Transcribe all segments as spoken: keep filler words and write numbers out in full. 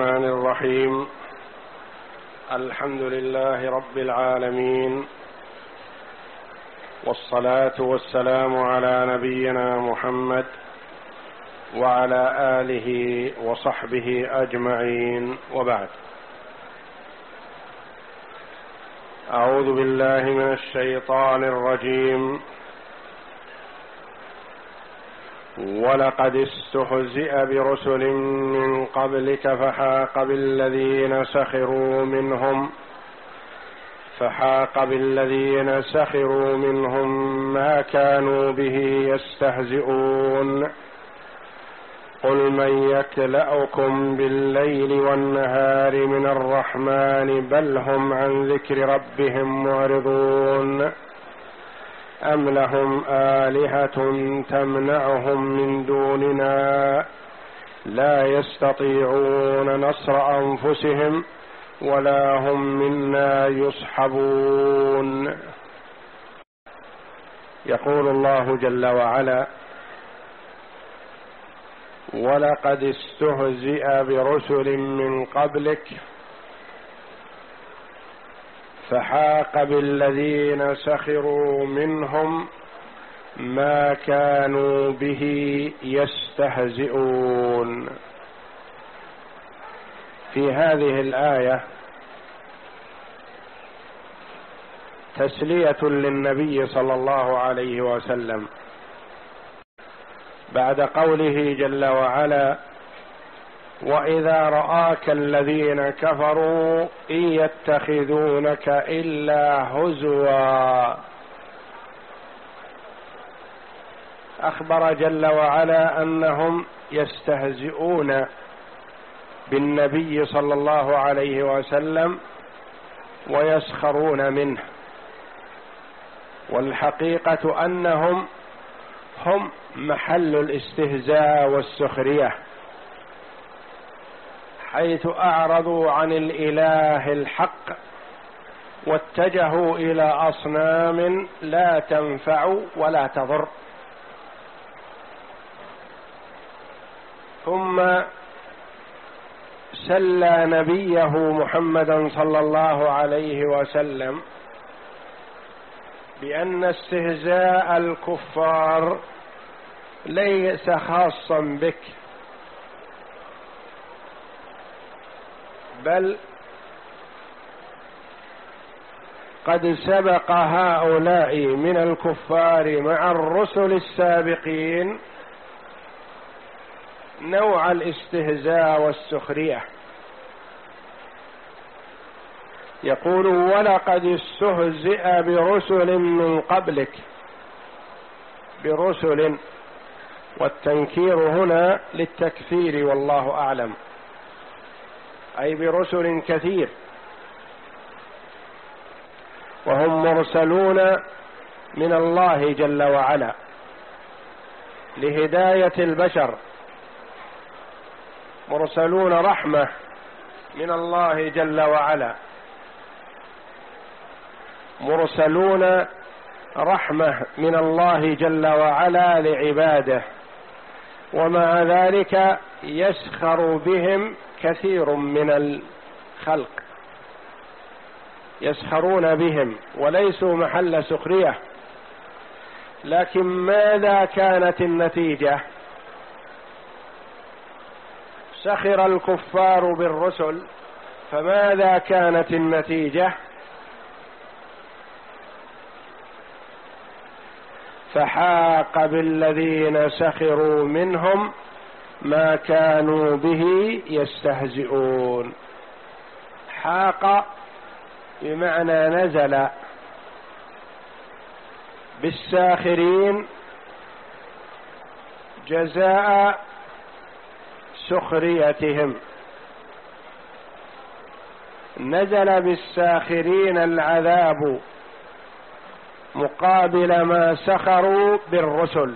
الرحمن الرحيم. الحمد لله رب العالمين، والصلاة والسلام على نبينا محمد وعلى آله وصحبه أجمعين، وبعد. أعوذ بالله من الشيطان الرجيم. ولقد استهزئ برسل من قبلك فحاق بالذين سخروا منهم فحاق بالذين سخروا منهم ما كانوا به يستهزئون. قل من يكلأكم بالليل والنهار من الرحمن بل هم عن ذكر ربهم معرضون. أم لهم آلهة تمنعهم من دوننا لا يستطيعون نصر أنفسهم ولا هم منا يصحبون. يقول الله جل وعلا: ولقد استهزئ برسل من قبلك فحاق بالذين سخروا منهم ما كانوا به يستهزئون. في هذه الآية تسلية للنبي صلى الله عليه وسلم بعد قوله جل وعلا: وإذا رآك الذين كفروا إن يتخذونك إلا هزوا. أخبر جل وعلا أنهم يستهزئون بالنبي صلى الله عليه وسلم ويسخرون منه، والحقيقة أنهم هم محل الاستهزاء والسخرية، حيث أعرضوا عن الإله الحق واتجهوا إلى أصنام لا تنفع ولا تضر. ثم سلى نبيه محمدا صلى الله عليه وسلم بأن استهزاء الكفار ليس خاصا بك، بل قد سبق هؤلاء من الكفار مع الرسل السابقين نوع الاستهزاء والسخرية. يقول: ولقد استهزئ برسل من قبلك. برسل، والتنكير هنا للتكثير والله أعلم، أي برسل كثير، وهم مرسلون من الله جل وعلا لهداية البشر، مرسلون رحمة من الله جل وعلا، مرسلون رحمة من الله جل وعلا لعباده، ومع ذلك يسخر بهم كثير من الخلق، يسخرون بهم وليسوا محل سخرية. لكن ماذا كانت النتيجة؟ سخر الكفار بالرسل، فماذا كانت النتيجة؟ فحاق بالذين سخروا منهم ما كانوا به يستهزئون. حاق بمعنى نزل بالساخرين جزاء سخريتهم، نزل بالساخرين العذاب مقابل ما سخروا بالرسل،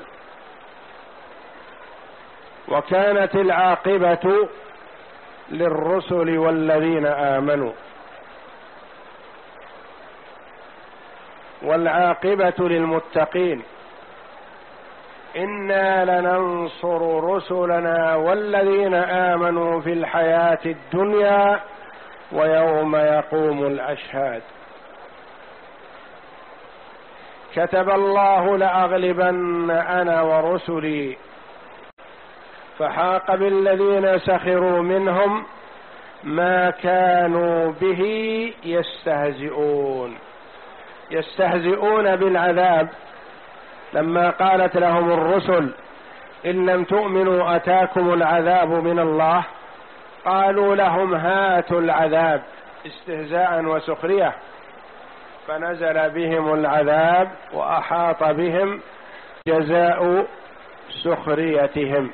وكانت العاقبة للرسل والذين آمنوا، والعاقبة للمتقين. إنا لننصر رسلنا والذين آمنوا في الحياة الدنيا ويوم يقوم الأشهاد. كتب الله لأغلبن أنا ورسلي فحاق بالذين سخروا منهم ما كانوا به يستهزئون. يستهزئون بالعذاب لما قالت لهم الرسل إن لم تؤمنوا أتاكم العذاب من الله، قالوا لهم هاتوا العذاب استهزاء وسخرية، فنزل بهم العذاب وأحاط بهم جزاء سخريتهم.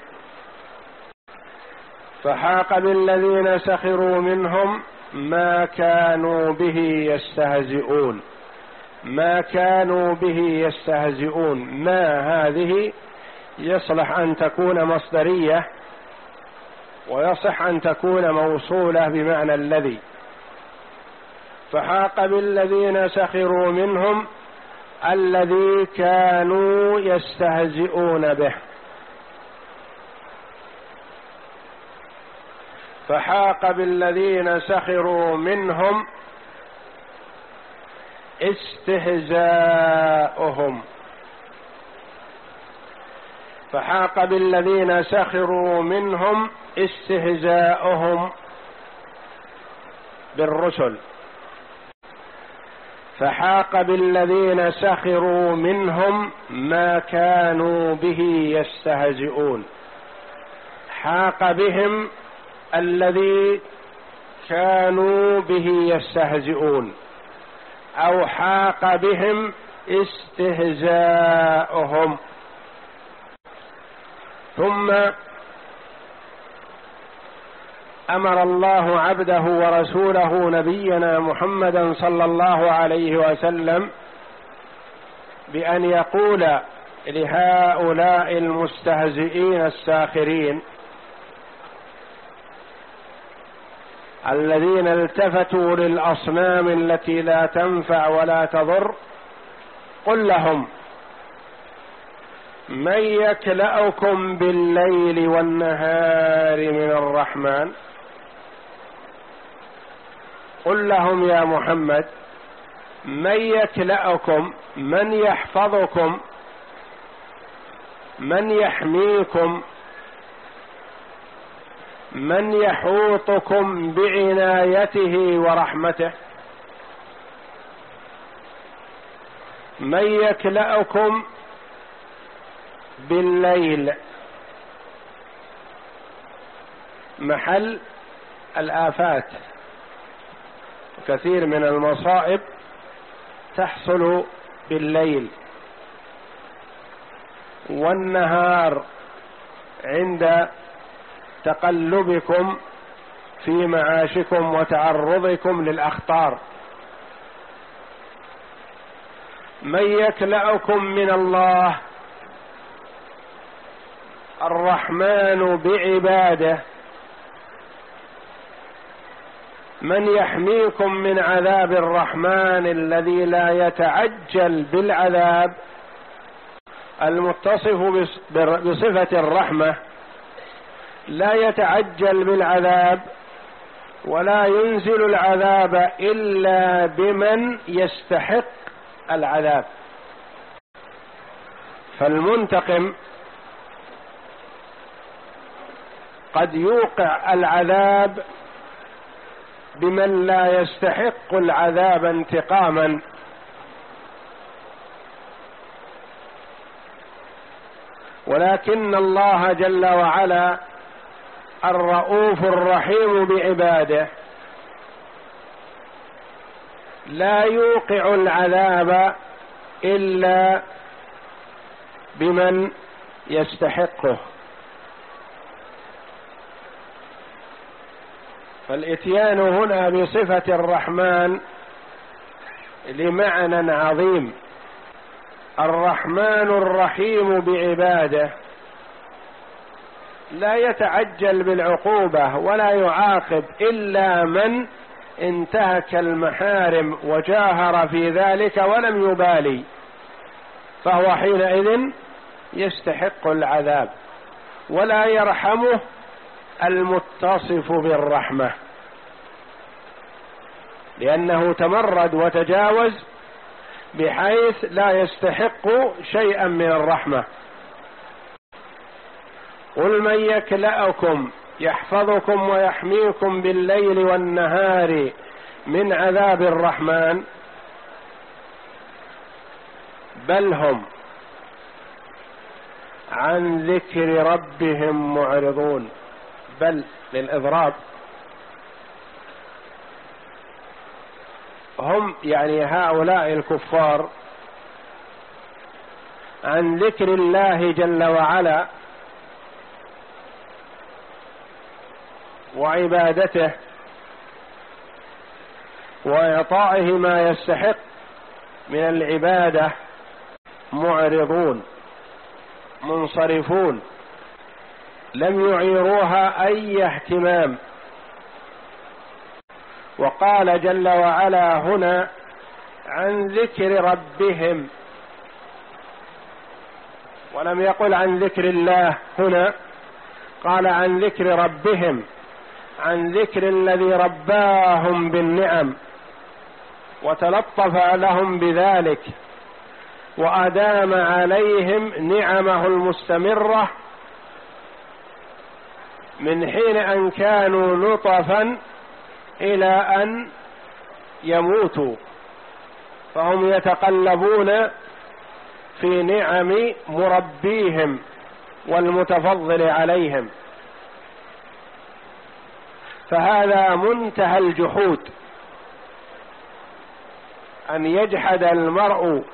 فحاق بالذين سخروا منهم ما كانوا به يستهزئون. ما كانوا به يستهزئون، ما هذه يصلح أن تكون مصدرية ويصح أن تكون موصولة بمعنى الذي. فحاق بالذين سخروا منهم الذي كانوا يستهزئون به. فحاق بالذين سخروا منهم استهزاؤهم. فحاق بالذين سخروا منهم استهزاؤهم بالرسل. فحاق بالذين سخروا منهم ما كانوا به يستهزئون. حاق بهم الذي كانوا به يستهزئون، أو حاق بهم استهزاؤهم. ثم أمر الله عبده ورسوله نبينا محمدا صلى الله عليه وسلم بأن يقول لهؤلاء المستهزئين الساخرين الذين التفتوا للأصنام التي لا تنفع ولا تضر: قل لهم من يكلأكم بالليل والنهار من الرحمن. قل لهم يا محمد من يكلأكم، من يحفظكم، من يحميكم، من يحوطكم بعنايته ورحمته. من يكلأكم بالليل محل الآفات، كثير من المصائب تحصل بالليل، والنهار عند تقلبكم في معاشكم وتعرضكم للأخطار. من يكلأكم من الله الرحمن بعباده، من يحميكم من عذاب الرحمن الذي لا يتعجل بالعذاب، المتصف بصفة الرحمة، لا يتعجل بالعذاب ولا ينزل العذاب إلا بمن يستحق العذاب. فالمنتقم قد يوقع العذاب بمن لا يستحق العذاب انتقاما، ولكن الله جل وعلا الرؤوف الرحيم بعباده لا يوقع العذاب إلا بمن يستحقه. فالإتيان هنا بصفة الرحمن لمعنى عظيم. الرحمن الرحيم بعباده لا يتعجل بالعقوبة ولا يعاقب إلا من انتهك المحارم وجاهر في ذلك ولم يبالي، فهو حينئذ يستحق العذاب، ولا يرحمه المتصف بالرحمة، لأنه تمرد وتجاوز بحيث لا يستحق شيئا من الرحمة. قل من يكلأكم يحفظكم ويحميكم بالليل والنهار من عذاب الرحمن بل هم عن ذكر ربهم معرضون. بل للإضراب، هم يعني هؤلاء الكفار عن ذكر الله جل وعلا وعبادته وإعطائه ما يستحق من العبادة معرضون منصرفون، لم يعيروها أي اهتمام. وقال جل وعلا هنا عن ذكر ربهم، ولم يقل عن ذكر الله، هنا قال عن ذكر ربهم، عن ذكر الذي رباهم بالنعم وتلطف لهم بذلك وأدام عليهم نعمه المستمرة من حين أن كانوا نطفا إلى أن يموتوا، فهم يتقلبون في نعم مربيهم والمتفضل عليهم. فهذا منتهى الجحود، أن يجحد المرء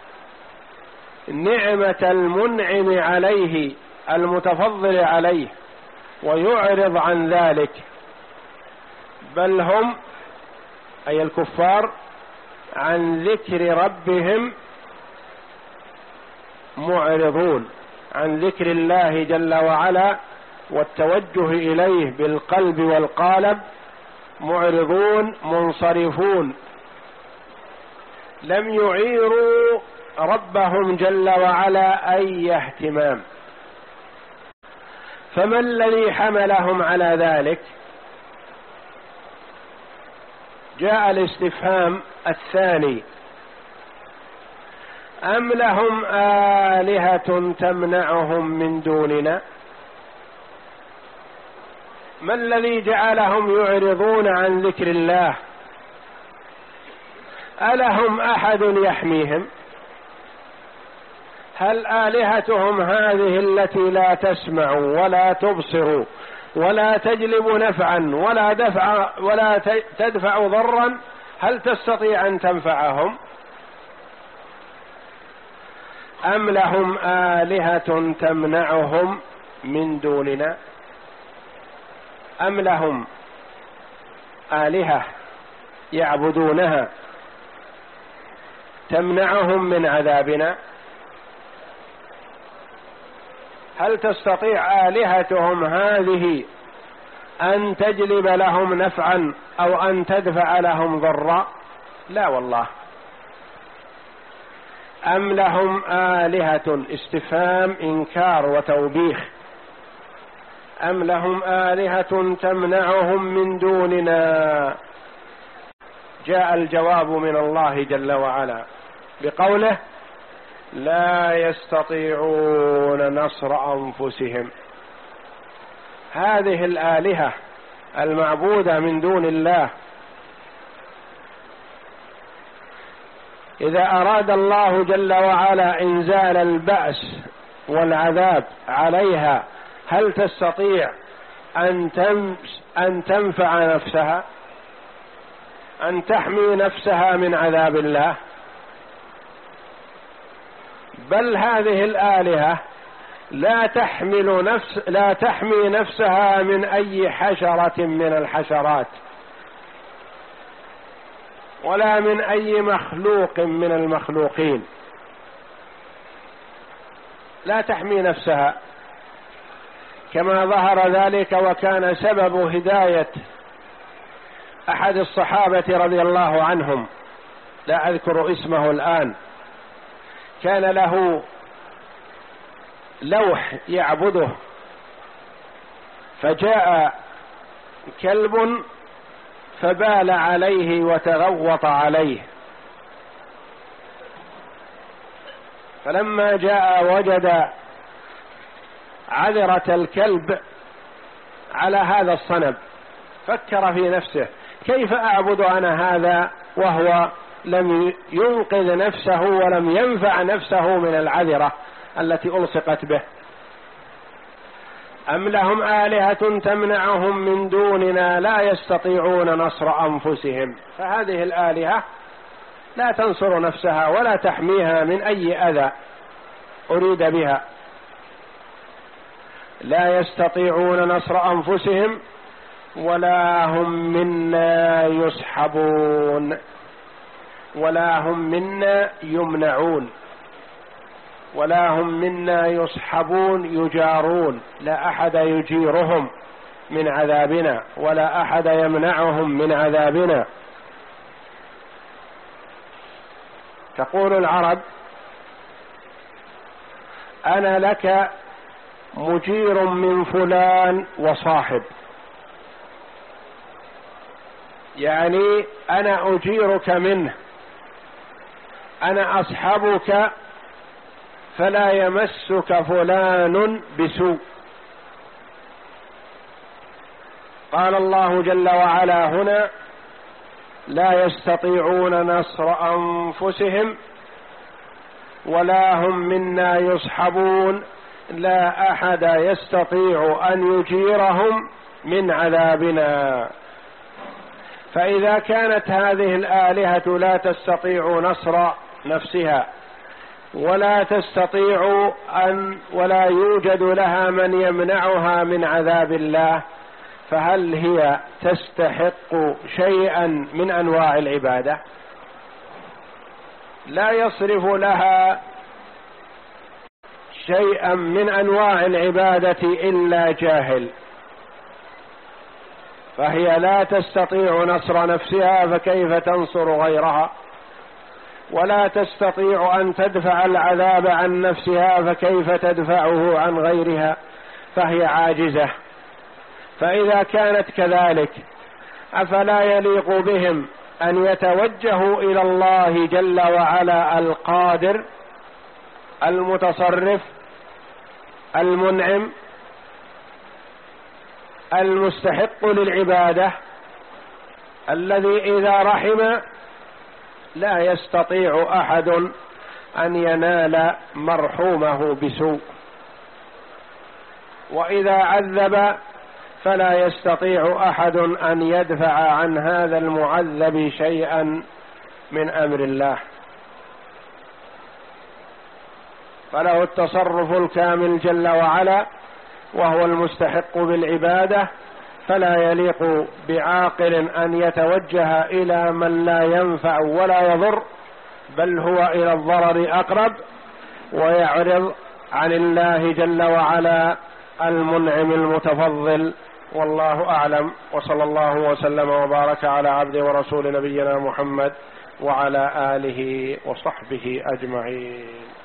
نعمة المنعم عليه المتفضل عليه ويعرض عن ذلك. بل هم أي الكفار عن ذكر ربهم معرضون، عن ذكر الله جل وعلا والتوجه إليه بالقلب والقالب معرضون منصرفون، لم يعيروا ربهم جل وعلا أي اهتمام. فما الذي حملهم على ذلك؟ جاء الاستفهام الثاني: أم لهم آلهة تمنعهم من دوننا؟ ما الذي جعلهم يعرضون عن ذكر الله؟ ألهم أحد يحميهم؟ هل آلهتهم هذه التي لا تسمع ولا تبصر ولا تجلب نفعا ولا دفع ولا تدفع ضرا، هل تستطيع أن تنفعهم؟ أم لهم آلهة تمنعهم من دوننا؟ أم لهم آلهة يعبدونها تمنعهم من عذابنا؟ هل تستطيع آلهتهم هذه أن تجلب لهم نفعا أو أن تدفع لهم ضرا؟ لا والله. أم لهم آلهة، استفهام إنكار وتوبيخ، أم لهم آلهة تمنعهم من دوننا؟ جاء الجواب من الله جل وعلا بقوله: لا يستطيعون نصر أنفسهم. هذه الآلهة المعبودة من دون الله إذا أراد الله جل وعلا إنزال البأس والعذاب عليها، هل تستطيع أن أن تنفع نفسها، أن تحمي نفسها من عذاب الله؟ بل هذه الآلهة لا تحمل نفس لا تحمي نفسها من أي حشرة من الحشرات ولا من أي مخلوق من المخلوقين، لا تحمي نفسها، كما ظهر ذلك وكان سبب هداية أحد الصحابة رضي الله عنهم، لا أذكر اسمه الآن، كان له لوح يعبده، فجاء كلب فبال عليه وتغوط عليه، فلما جاء وجد عذرة الكلب على هذا الصنم، فكر في نفسه كيف أعبد أنا هذا وهو لم ينقذ نفسه ولم ينفع نفسه من العذرة التي ألصقت به. أم لهم آلهة تمنعهم من دوننا لا يستطيعون نصر أنفسهم، فهذه الآلهة لا تنصر نفسها ولا تحميها من أي أذى أريد بها، لا يستطيعون نصر أنفسهم ولا هم منا يسحبون ولا هم منا يمنعون ولا هم منا يصحبون يجارون، لا أحد يجيرهم من عذابنا ولا أحد يمنعهم من عذابنا. تقول العرب: أنا لك مجير من فلان وصاحب، يعني أنا أجيرك منه، أنا أصحبك فلا يمسك فلان بسوء. قال الله جل وعلا هنا: لا يستطيعون نصر أنفسهم ولا هم منا يصحبون، لا أحد يستطيع أن يجيرهم من عذابنا. فإذا كانت هذه الآلهة لا تستطيع نصر نفسها ولا تستطيع أن ولا يوجد لها من يمنعها من عذاب الله، فهل هي تستحق شيئا من أنواع العبادة؟ لا يصرف لها شيئا من أنواع العبادة إلا جاهل، فهي لا تستطيع نصر نفسها فكيف تنصر غيرها، ولا تستطيع أن تدفع العذاب عن نفسها فكيف تدفعه عن غيرها، فهي عاجزة. فإذا كانت كذلك أفلا يليق بهم أن يتوجهوا إلى الله جل وعلا القادر المتصرف المنعم المستحق للعبادة، الذي إذا رحم لا يستطيع أحد أن ينال مرحومه بسوء، وإذا عذب فلا يستطيع أحد أن يدفع عن هذا المعذب شيئا من أمر الله، فله التصرف الكامل جل وعلا وهو المستحق بالعبادة، فلا يليق بعاقل أن يتوجه إلى من لا ينفع ولا يضر، بل هو إلى الضرر أقرب، ويعرض عن الله جل وعلا المنعم المتفضل. والله أعلم، وصلى الله وسلم وبارك على عبده ورسول نبينا محمد وعلى آله وصحبه أجمعين.